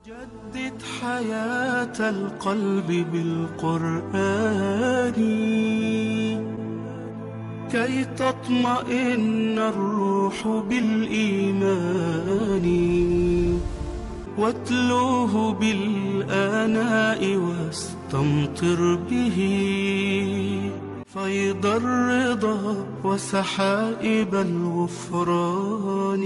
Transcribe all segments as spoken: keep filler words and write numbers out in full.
جدد حياة القلب بالقرآن كي تطمئن الروح بالإيمان، واتلوه بالآناء واستمطر به فيض الرضا وسحائب الغفران.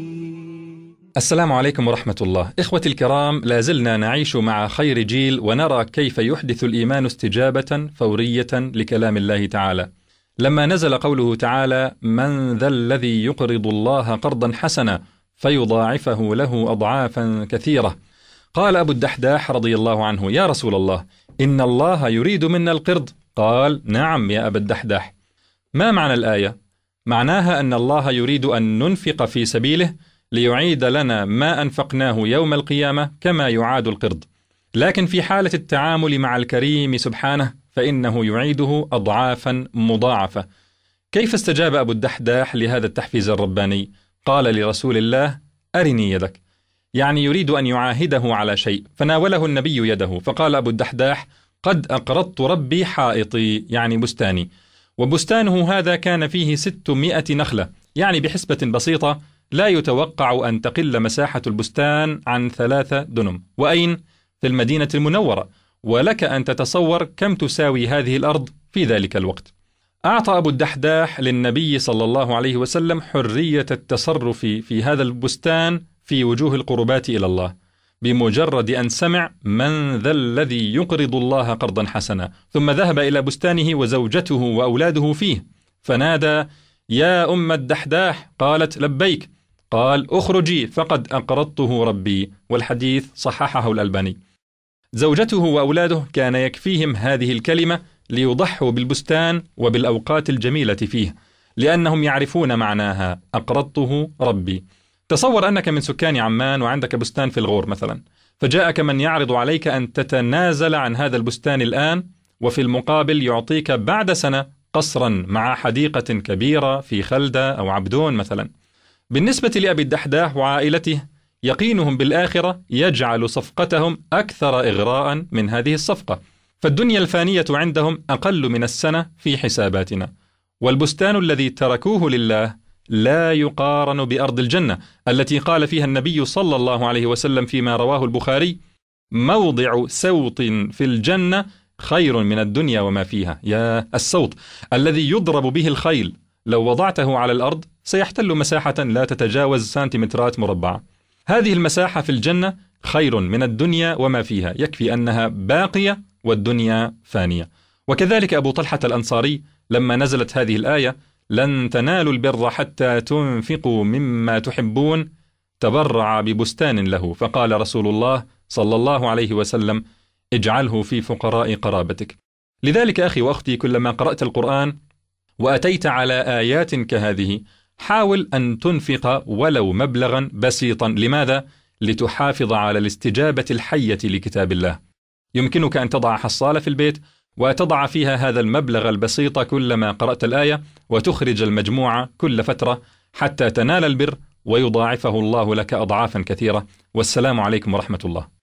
السلام عليكم ورحمة الله. إخوتي الكرام، لازلنا نعيش مع خير جيل ونرى كيف يحدث الإيمان استجابة فورية لكلام الله تعالى. لما نزل قوله تعالى: من ذا الذي يقرض الله قرضا حسنا فيضاعفه له أضعافا كثيرة، قال أبو الدحداح رضي الله عنه: يا رسول الله، إن الله يريد منا القرض. قال: نعم يا أبا الدحداح. ما معنى الآية؟ معناها أن الله يريد أن ننفق في سبيله ليعيد لنا ما أنفقناه يوم القيامة كما يعاد القرض، لكن في حالة التعامل مع الكريم سبحانه فإنه يعيده أضعافا مضاعفة. كيف استجاب أبو الدحداح لهذا التحفيز الرباني؟ قال لرسول الله: أرني يدك، يعني يريد أن يعاهده على شيء، فناوله النبي يده، فقال أبو الدحداح: قد أقرضت ربي حائطي، يعني بستاني، وبستانه هذا كان فيه ستمائة نخلة، يعني بحسبة بسيطة لا يتوقع أن تقل مساحة البستان عن ثلاثة دنم، وأين؟ في المدينة المنورة، ولك أن تتصور كم تساوي هذه الأرض في ذلك الوقت. أعطى أبو الدحداح للنبي صلى الله عليه وسلم حرية التصرف في هذا البستان في وجوه القربات إلى الله، بمجرد أن سمع من ذا الذي يقرض الله قرضا حسنا، ثم ذهب إلى بستانه وزوجته وأولاده فيه، فنادى: يا أم الدحداح. قالت: لبيك. قال: أخرجي فقد أقرضته ربي، والحديث صححه الألباني. زوجته وأولاده كان يكفيهم هذه الكلمة ليضحوا بالبستان وبالأوقات الجميلة فيه، لأنهم يعرفون معناها: أقرضته ربي. تصور أنك من سكان عمان وعندك بستان في الغور مثلا، فجاءك من يعرض عليك أن تتنازل عن هذا البستان الآن، وفي المقابل يعطيك بعد سنة قصرا مع حديقة كبيرة في خلدة أو عبدون مثلا. بالنسبة لأبي الدحداح وعائلته، يقينهم بالآخرة يجعل صفقتهم أكثر إغراء من هذه الصفقة، فالدنيا الفانية عندهم أقل من السنة في حساباتنا، والبستان الذي تركوه لله لا يقارن بأرض الجنة التي قال فيها النبي صلى الله عليه وسلم فيما رواه البخاري: موضع سوط في الجنة خير من الدنيا وما فيها. يا السوط الذي يضرب به الخيل، لو وضعته على الأرض سيحتل مساحة لا تتجاوز سنتيمترات مربعة. هذه المساحة في الجنة خير من الدنيا وما فيها، يكفي أنها باقية والدنيا فانية. وكذلك أبو طلحة الأنصاري لما نزلت هذه الآية: لن تنالوا البر حتى تنفقوا مما تحبون، تبرع ببستان له، فقال رسول الله صلى الله عليه وسلم: اجعله في فقراء قرابتك. لذلك أخي وأختي، كلما قرأت القرآن وأتيت على آيات كهذه، حاول أن تنفق ولو مبلغا بسيطا. لماذا؟ لتحافظ على الاستجابة الحية لكتاب الله. يمكنك أن تضع حصالة في البيت وتضع فيها هذا المبلغ البسيط كلما قرأت الآية، وتخرج المجموعة كل فترة حتى تنال البر ويضاعفه الله لك أضعافا كثيرة. والسلام عليكم ورحمة الله.